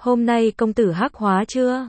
Hôm nay công tử hắc hóa chưa?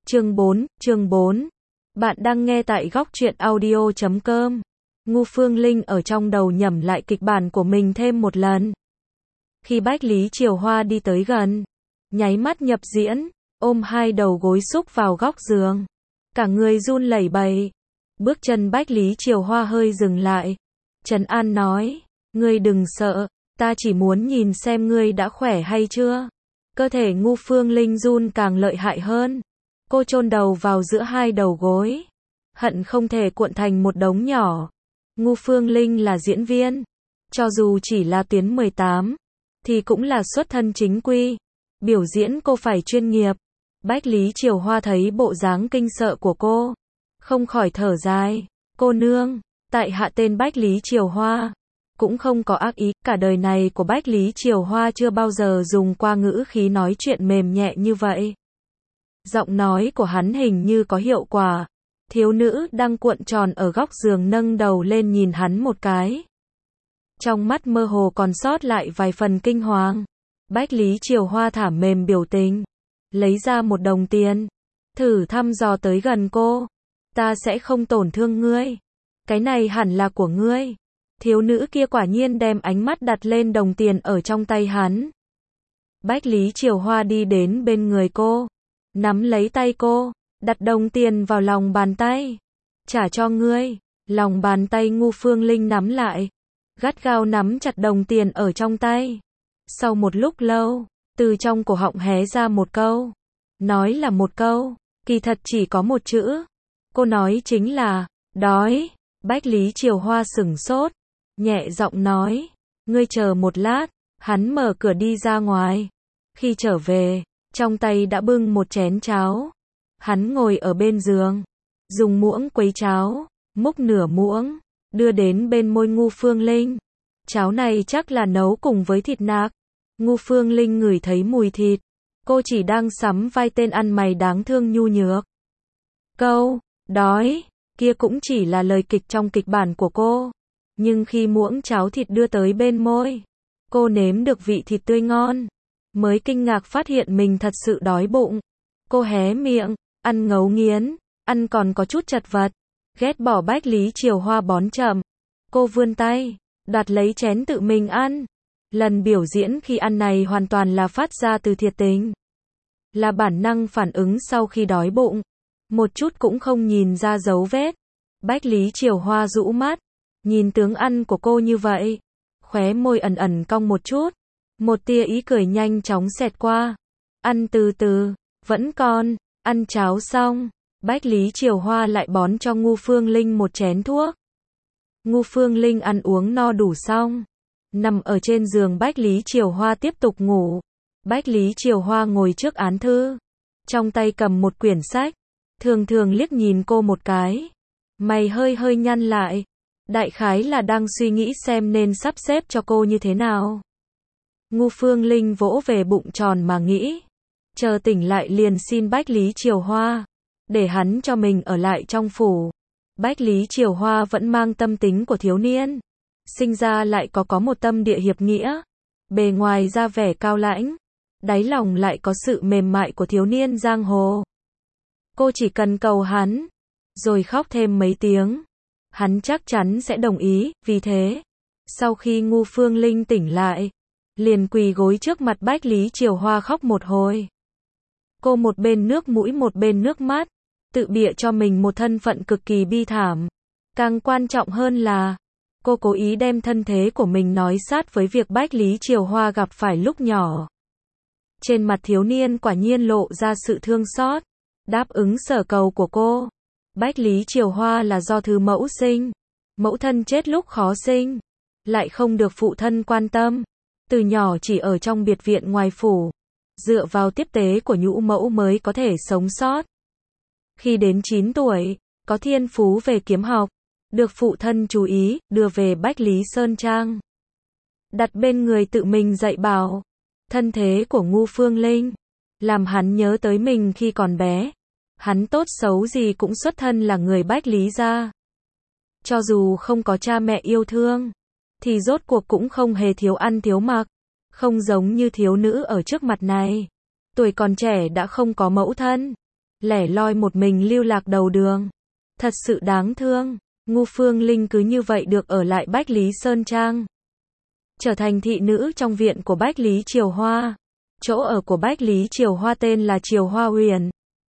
Chương 4. Bạn đang nghe tại góc truyện audio.com. Ngu Phương Linh ở trong đầu nhẩm lại kịch bản của mình thêm một lần. Khi Bách Lý Triều Hoa đi tới gần, nháy mắt nhập diễn, ôm hai đầu gối xúc vào góc giường. Cả người run lẩy bẩy. Bước chân Bách Lý Triều Hoa hơi dừng lại. Trấn An nói, ngươi đừng sợ, ta chỉ muốn nhìn xem ngươi đã khỏe hay chưa. Cơ thể Ngu Phương Linh run càng lợi hại hơn. Cô chôn đầu vào giữa hai đầu gối. Hận không thể cuộn thành một đống nhỏ. Ngu Phương Linh là diễn viên. Cho dù chỉ là tuyến 18, thì cũng là xuất thân chính quy. Biểu diễn cô phải chuyên nghiệp. Bách Lý Triều Hoa thấy bộ dáng kinh sợ của cô. Không khỏi thở dài. Cô nương, tại hạ tên Bách Lý Triều Hoa. Cũng không có ác ý, cả đời này của Bách Lý Triều Hoa chưa bao giờ dùng qua ngữ khí nói chuyện mềm nhẹ như vậy. Giọng nói của hắn hình như có hiệu quả. Thiếu nữ đang cuộn tròn ở góc giường nâng đầu lên nhìn hắn một cái. Trong mắt mơ hồ còn sót lại vài phần kinh hoàng. Bách Lý Triều Hoa thả mềm biểu tình. Lấy ra một đồng tiền. Thử thăm dò tới gần cô. Ta sẽ không tổn thương ngươi. Cái này hẳn là của ngươi. Thiếu nữ kia quả nhiên đem ánh mắt đặt lên đồng tiền ở trong tay hắn. Bách Lý Triều Hoa đi đến bên người cô. Nắm lấy tay cô. Đặt đồng tiền vào lòng bàn tay. Trả cho ngươi. Lòng bàn tay Ngu Phương Linh nắm lại. Gắt gao nắm chặt đồng tiền ở trong tay. Sau một lúc lâu, từ trong cổ họng hé ra một câu. Nói là một câu, kỳ thật chỉ có một chữ. Cô nói chính là, đói. Bách Lý Triều Hoa sửng sốt. Nhẹ giọng nói, ngươi chờ một lát. Hắn mở cửa đi ra ngoài. Khi trở về, trong tay đã bưng một chén cháo. Hắn ngồi ở bên giường, dùng muỗng quấy cháo, múc nửa muỗng, đưa đến bên môi Ngu Phương Linh. Cháo này chắc là nấu cùng với thịt nạc. Ngu Phương Linh ngửi thấy mùi thịt. Cô chỉ đang sắm vai tên ăn mày đáng thương nhu nhược. Câu, đói, kia cũng chỉ là lời kịch trong kịch bản của cô. Nhưng khi muỗng cháo thịt đưa tới bên môi, cô nếm được vị thịt tươi ngon. Mới kinh ngạc phát hiện mình thật sự đói bụng. Cô hé miệng, ăn ngấu nghiến, ăn còn có chút chật vật. Ghét bỏ Bách Lý Triều Hoa bón chậm. Cô vươn tay, đoạt lấy chén tự mình ăn. Lần biểu diễn khi ăn này hoàn toàn là phát ra từ thiệt tình. Là bản năng phản ứng sau khi đói bụng. Một chút cũng không nhìn ra dấu vết. Bách Lý Triều Hoa rũ mắt. Nhìn tướng ăn của cô như vậy. Khóe môi ẩn ẩn cong một chút. Một tia ý cười nhanh chóng xẹt qua. Ăn từ từ, vẫn còn. Ăn cháo xong. Bách Lý Triều Hoa lại bón cho Ngu Phương Linh một chén thuốc. Ngu Phương Linh ăn uống no đủ xong. Nằm ở trên giường Bách Lý Triều Hoa tiếp tục ngủ. Bách Lý Triều Hoa ngồi trước án thư. Trong tay cầm một quyển sách. Thường thường liếc nhìn cô một cái. Mày hơi hơi nhăn lại. Đại khái là đang suy nghĩ xem nên sắp xếp cho cô như thế nào. Ngu Phương Linh vỗ về bụng tròn mà nghĩ. Chờ tỉnh lại liền xin Bách Lý Triều Hoa. Để hắn cho mình ở lại trong phủ. Bách Lý Triều Hoa vẫn mang tâm tính của thiếu niên. Sinh ra lại có một tâm địa hiệp nghĩa. Bề ngoài ra vẻ cao lãnh. Đáy lòng lại có sự mềm mại của thiếu niên giang hồ. Cô chỉ cần cầu hắn. Rồi khóc thêm mấy tiếng. Hắn chắc chắn sẽ đồng ý, vì thế. Sau khi Ngu Phương Linh tỉnh lại. Liền quỳ gối trước mặt Bách Lý Triều Hoa khóc một hồi. Cô một bên nước mũi một bên nước mắt. Tự bịa cho mình một thân phận cực kỳ bi thảm. Càng quan trọng hơn là, cô cố ý đem thân thế của mình nói sát với việc Bách Lý Triều Hoa gặp phải lúc nhỏ. Trên mặt thiếu niên quả nhiên lộ ra sự thương xót. Đáp ứng sở cầu của cô. Bách Lý Triều Hoa là do thứ mẫu sinh. Mẫu thân chết lúc khó sinh. Lại không được phụ thân quan tâm. Từ nhỏ chỉ ở trong biệt viện ngoài phủ. Dựa vào tiếp tế của nhũ mẫu mới có thể sống sót. Khi đến 9 tuổi, có thiên phú về kiếm học. Được phụ thân chú ý, đưa về Bách Lý Sơn Trang. Đặt bên người tự mình dạy bảo. Thân thế của Ngu Phương Linh. Làm hắn nhớ tới mình khi còn bé. Hắn tốt xấu gì cũng xuất thân là người Bách Lý gia. Cho dù không có cha mẹ yêu thương. Thì rốt cuộc cũng không hề thiếu ăn thiếu mặc. Không giống như thiếu nữ ở trước mặt này. tuổi còn trẻ đã không có mẫu thân, lẻ loi một mình lưu lạc đầu đường. Thật sự đáng thương, Ngu Phương Linh cứ như vậy được ở lại Bách Lý Sơn Trang. Trở thành thị nữ trong viện của Bách Lý Triều Hoa. Chỗ ở của Bách Lý Triều Hoa tên là Triều Hoa Huyền.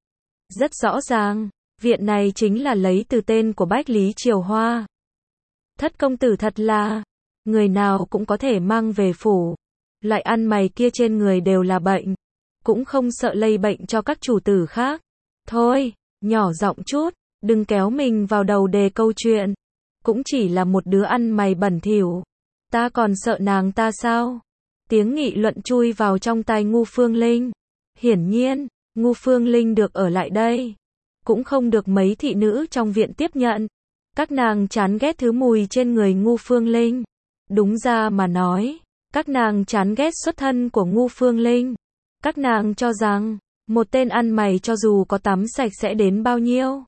Rất rõ ràng, viện này chính là lấy từ tên của Bách Lý Triều Hoa. Thất công tử thật là, người nào cũng có thể mang về phủ. Loại ăn mày kia trên người đều là bệnh, cũng không sợ lây bệnh cho các chủ tử khác. Thôi, nhỏ giọng chút, đừng kéo mình vào đầu đề câu chuyện. Cũng chỉ là một đứa ăn mày bẩn thỉu. Ta còn sợ nàng ta sao? Tiếng nghị luận chui vào trong tai Ngu Phương Linh. Hiển nhiên, Ngu Phương Linh được ở lại đây. Cũng không được mấy thị nữ trong viện tiếp nhận. Các nàng chán ghét thứ mùi trên người Ngu Phương Linh. Đúng ra mà nói, các nàng chán ghét xuất thân của Ngu Phương Linh. Các nàng cho rằng, một tên ăn mày cho dù có tắm sạch sẽ đến bao nhiêu,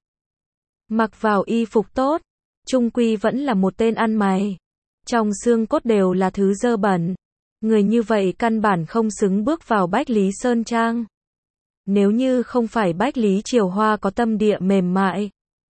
mặc vào y phục tốt, chung quy vẫn là một tên ăn mày. Trong xương cốt đều là thứ dơ bẩn. Người như vậy căn bản không xứng bước vào Bách Lý Sơn Trang. Nếu như không phải Bách Lý Triều Hoa có tâm địa mềm mại,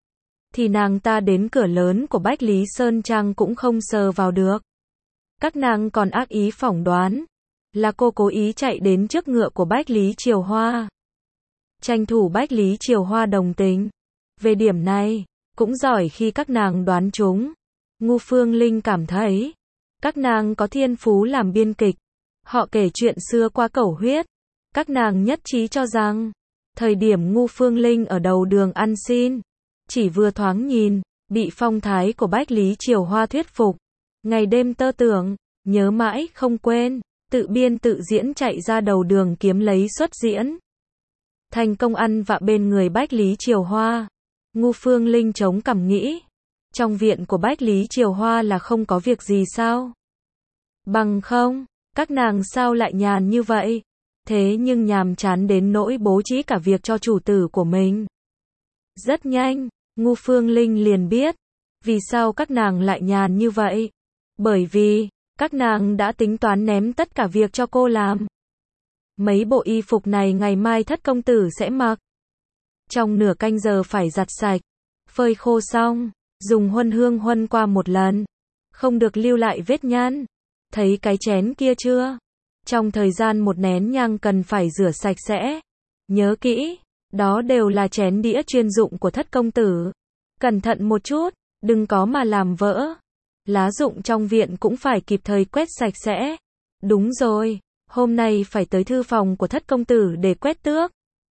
thì nàng ta đến cửa lớn của Bách Lý Sơn Trang cũng không sờ vào được. Các nàng còn ác ý phỏng đoán là cô cố ý chạy đến trước ngựa của Bách Lý Triều Hoa, tranh thủ Bách Lý Triều Hoa đồng tình. Về điểm này, cũng giỏi khi các nàng đoán trúng. Ngu Phương Linh cảm thấy, các nàng có thiên phú làm biên kịch. Họ kể chuyện xưa qua cẩu huyết. Các nàng nhất trí cho rằng, thời điểm Ngu Phương Linh ở đầu đường ăn xin, chỉ vừa thoáng nhìn, bị phong thái của Bách Lý Triều Hoa thuyết phục. Ngày đêm tơ tưởng, nhớ mãi không quên, tự biên tự diễn chạy ra đầu đường kiếm lấy xuất diễn. Thành công ăn vạ bên người Bách Lý Triều Hoa. Ngu Phương Linh chống cằm nghĩ, trong viện của Bách Lý Triều Hoa là không có việc gì sao? Bằng không, các nàng sao lại nhàn như vậy? Thế nhưng nhàm chán đến nỗi bố trí cả việc cho chủ tử của mình. Rất nhanh, Ngu Phương Linh liền biết, vì sao các nàng lại nhàn như vậy. Bởi vì, các nàng đã tính toán ném tất cả việc cho cô làm. Mấy bộ y phục này ngày mai thất công tử sẽ mặc. Trong nửa canh giờ phải giặt sạch, phơi khô xong, dùng huân hương huân qua một lần. Không được lưu lại vết nhăn. Thấy cái chén kia chưa? Trong thời gian một nén nhang cần phải rửa sạch sẽ. Nhớ kỹ, đó đều là chén đĩa chuyên dụng của thất công tử. Cẩn thận một chút, đừng có mà làm vỡ. Lá rụng trong viện cũng phải kịp thời quét sạch sẽ. Đúng rồi, hôm nay phải tới thư phòng của thất công tử để quét tước.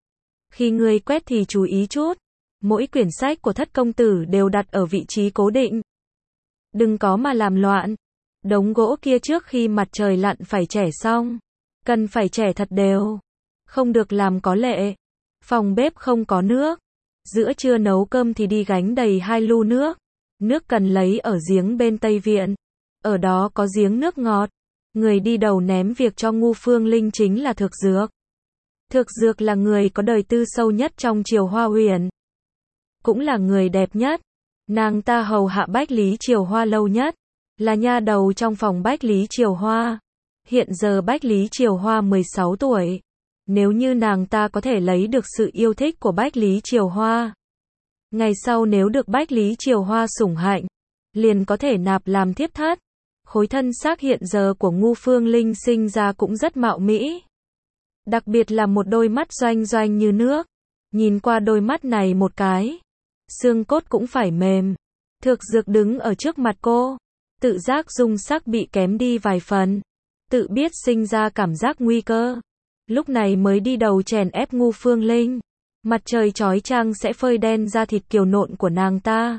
Khi ngươi quét thì chú ý chút. Mỗi quyển sách của thất công tử đều đặt ở vị trí cố định. Đừng có mà làm loạn. Đống gỗ kia trước khi mặt trời lặn phải chẻ xong. Cần phải chẻ thật đều. Không được làm có lệ. Phòng bếp không có nước. Giữa trưa nấu cơm thì đi gánh đầy 2 lu nước. Nước cần lấy ở giếng bên Tây Viện. Ở đó có giếng nước ngọt. Người đi đầu ném việc cho Ngu Phương Linh chính là Thực Dược. Thực Dược là người có đời tư sâu nhất trong Triều Hoa Huyền. Cũng là người đẹp nhất. Nàng ta hầu hạ Bách Lý Triều Hoa lâu nhất. Là nha đầu trong phòng Bách Lý Triều Hoa. Hiện giờ Bách Lý Triều Hoa 16 tuổi. Nếu như nàng ta có thể lấy được sự yêu thích của Bách Lý Triều Hoa, ngày sau nếu được Bách Lý Triều Hoa sủng hạnh, liền có thể nạp làm thiếp thất. Khối thân xác hiện giờ của Ngu Phương Linh sinh ra cũng rất mạo mỹ. Đặc biệt là một đôi mắt doanh doanh như nước. Nhìn qua đôi mắt này một cái, xương cốt cũng phải mềm. Thực Dược đứng ở trước mặt cô, tự giác dung sắc bị kém đi vài phần. Tự biết sinh ra cảm giác nguy cơ. Lúc này mới đi đầu chèn ép Ngu Phương Linh. Mặt trời chói chang sẽ phơi đen da thịt kiều nộn của nàng ta.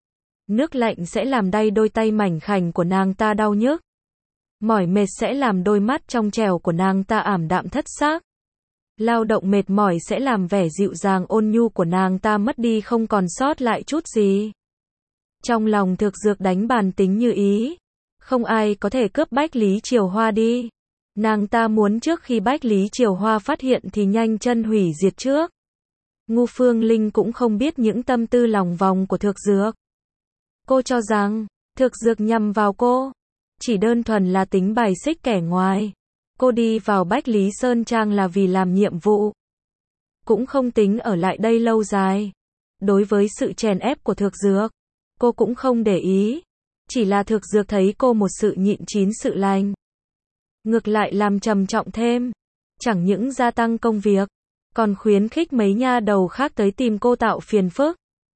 Nước lạnh sẽ làm đay đôi tay mảnh khảnh của nàng ta đau nhức. Mỏi mệt sẽ làm đôi mắt trong trẻo của nàng ta ảm đạm thất xác. Lao động mệt mỏi sẽ làm vẻ dịu dàng ôn nhu của nàng ta mất đi không còn sót lại chút gì. Trong lòng Thực Dược đánh bàn tính như ý. Không ai có thể cướp Bách Lý Triều Hoa đi. Nàng ta muốn trước khi Bách Lý Triều Hoa phát hiện thì nhanh chân hủy diệt trước. Ngu Phương Linh cũng không biết những tâm tư lòng vòng của Thực Dược. Cô cho rằng, Thực Dược nhằm vào cô, chỉ đơn thuần là tính bài xích kẻ ngoài. Cô đi vào Bách Lý Sơn Trang là vì làm nhiệm vụ. Cũng không tính ở lại đây lâu dài. Đối với sự chèn ép của Thược Dược, cô cũng không để ý. Chỉ là Thược Dược thấy cô một sự nhịn chín sự lành. Ngược lại làm trầm trọng thêm. Chẳng những gia tăng công việc, còn khuyến khích mấy nha đầu khác tới tìm cô tạo phiền phức.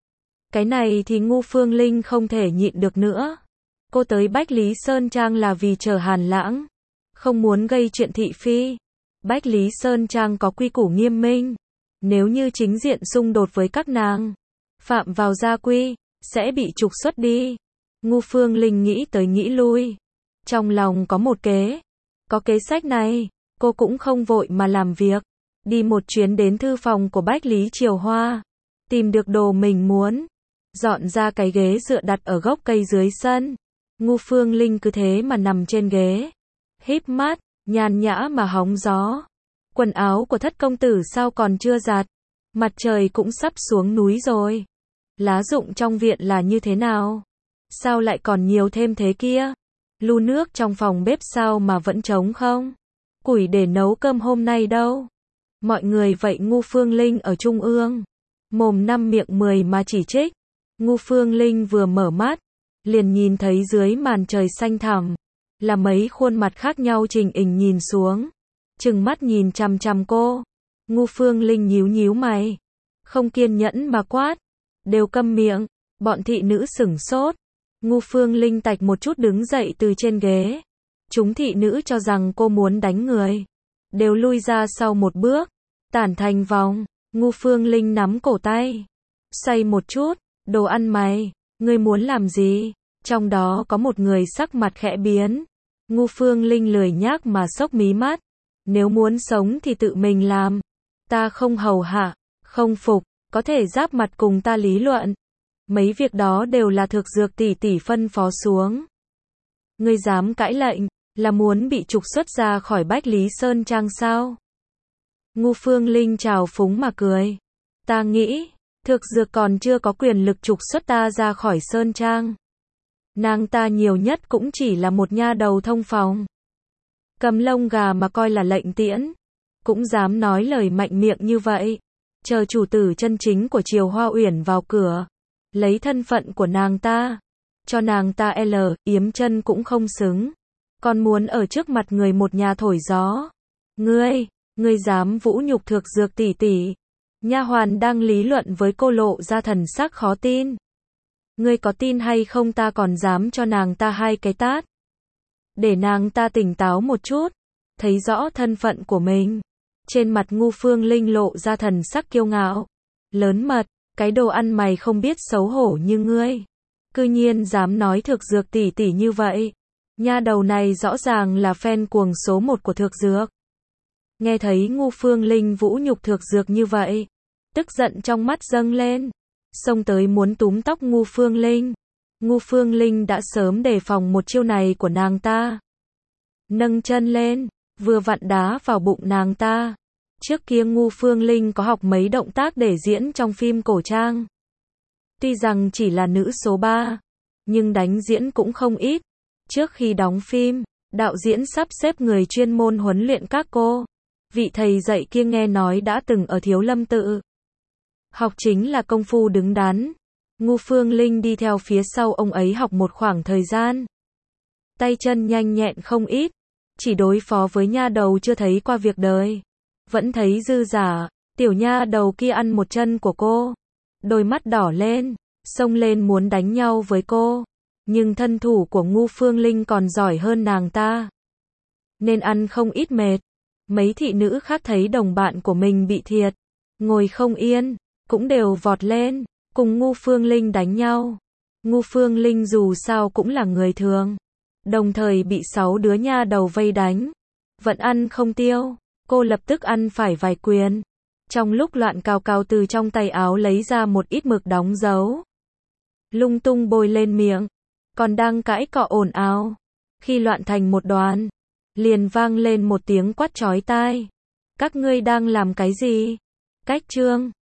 Cái này thì Ngu Phương Linh không thể nhịn được nữa. Cô tới Bách Lý Sơn Trang là vì chờ Hàn Lãng. Không muốn gây chuyện thị phi. Bách Lý Sơn Trang có quy củ nghiêm minh. Nếu như chính diện xung đột với các nàng, phạm vào gia quy, sẽ bị trục xuất đi. Ngu Phương Linh nghĩ tới nghĩ lui. Trong lòng có một kế. Có kế sách này, cô cũng không vội mà làm việc. Đi một chuyến đến thư phòng của Bách Lý Triều Hoa. Tìm được đồ mình muốn. Dọn ra cái ghế dựa đặt ở gốc cây dưới sân. Ngu Phương Linh cứ thế mà nằm trên ghế. Híp mắt, nhàn nhã mà hóng gió. Quần áo của Thất công tử sao còn chưa giặt? Mặt trời cũng sắp xuống núi rồi. Lá rụng trong viện là như thế nào? Sao lại còn nhiều thêm thế kia? Lu nước trong phòng bếp sao mà vẫn trống không? Củi để nấu cơm hôm nay đâu? Mọi người vậy Ngu Phương Linh ở trung ương. Mồm năm miệng 10 mà chỉ trích. Ngu Phương Linh vừa mở mắt, liền nhìn thấy dưới màn trời xanh thẳm là mấy khuôn mặt khác nhau trình hình nhìn xuống, trừng mắt nhìn chằm chằm cô. Ngu Phương Linh nhíu nhíu mày, không kiên nhẫn mà quát, đều câm miệng. Bọn thị nữ sửng sốt. Ngu Phương Linh tạch một chút đứng dậy từ trên ghế. Chúng thị nữ cho rằng cô muốn đánh người, đều lui ra sau một bước, tản thành vòng. Ngu Phương Linh nắm cổ tay, xoay một chút, đồ ăn mày, ngươi muốn làm gì? Trong đó có một người sắc mặt khẽ biến. Ngu Phương Linh lười nhác mà xốc mí mắt. Nếu muốn sống thì tự mình làm. Ta không hầu hạ, không phục, có thể giáp mặt cùng ta lý luận. Mấy việc đó đều là Thược Dược tỷ tỷ phân phó xuống. Ngươi dám cãi lệnh, là muốn bị trục xuất ra khỏi Bách Lý Sơn Trang sao? Ngu Phương Linh trào phúng mà cười. Ta nghĩ, Thược Dược còn chưa có quyền lực trục xuất ta ra khỏi Sơn Trang. Nàng ta nhiều nhất cũng chỉ là một nha đầu thông phòng. Cầm lông gà mà coi là lệnh tiễn. Cũng dám nói lời mạnh miệng như vậy. Chờ chủ tử chân chính của Triều Hoa Uyển vào cửa. Lấy thân phận của nàng ta. Cho nàng ta yếm chân cũng không xứng. Còn muốn ở trước mặt người một nhà thổi gió. Ngươi dám vũ nhục Thược Dược tỷ tỷ. Nha hoàn đang lý luận với cô lộ ra thần sắc khó tin. Ngươi có tin hay không ta còn dám cho nàng ta 2 cái tát. Để nàng ta tỉnh táo một chút. Thấy rõ thân phận của mình. Trên mặt Ngu Phương Linh lộ ra thần sắc kiêu ngạo. Lớn mật, cái đồ ăn mày không biết xấu hổ như ngươi. Cư nhiên dám nói Thược Dược tỷ tỷ như vậy. Nha đầu này rõ ràng là fan cuồng số 1 của Thược Dược. Nghe thấy Ngu Phương Linh vũ nhục Thược Dược như vậy. Tức giận trong mắt dâng lên. Xông tới muốn túm tóc Ngu Phương Linh. Ngu Phương Linh đã sớm đề phòng một chiêu này của nàng ta. Nâng chân lên, vừa vặn đá vào bụng nàng ta. Trước kia Ngu Phương Linh có học mấy động tác để diễn trong phim cổ trang. Tuy rằng chỉ là nữ số 3, nhưng đánh diễn cũng không ít. Trước khi đóng phim, đạo diễn sắp xếp người chuyên môn huấn luyện các cô. Vị thầy dạy kia nghe nói đã từng ở Thiếu Lâm Tự. Học chính là công phu đứng đắn. Ngu Phương Linh đi theo phía sau ông ấy học một khoảng thời gian. Tay chân nhanh nhẹn không ít. Chỉ đối phó với nha đầu chưa thấy qua việc đời. Vẫn thấy dư giả. Tiểu nha đầu kia ăn một chân của cô. Đôi mắt đỏ lên. Xông lên muốn đánh nhau với cô. Nhưng thân thủ của Ngu Phương Linh còn giỏi hơn nàng ta. Nên ăn không ít mệt. Mấy thị nữ khác thấy đồng bạn của mình bị thiệt. Ngồi không yên. Cũng đều vọt lên. Cùng Ngu Phương Linh đánh nhau. Ngu Phương Linh dù sao cũng là người thường. Đồng thời bị 6 đứa nha đầu vây đánh. Vẫn ăn không tiêu. Cô lập tức ăn phải vài quyền. Trong lúc loạn cào cào từ trong tay áo lấy ra một ít mực đóng dấu. Lung tung bôi lên miệng. Còn đang cãi cọ ồn ào. Khi loạn thành một đoàn. Liền vang lên một tiếng quát chói tai. Các ngươi đang làm cái gì? Cách chương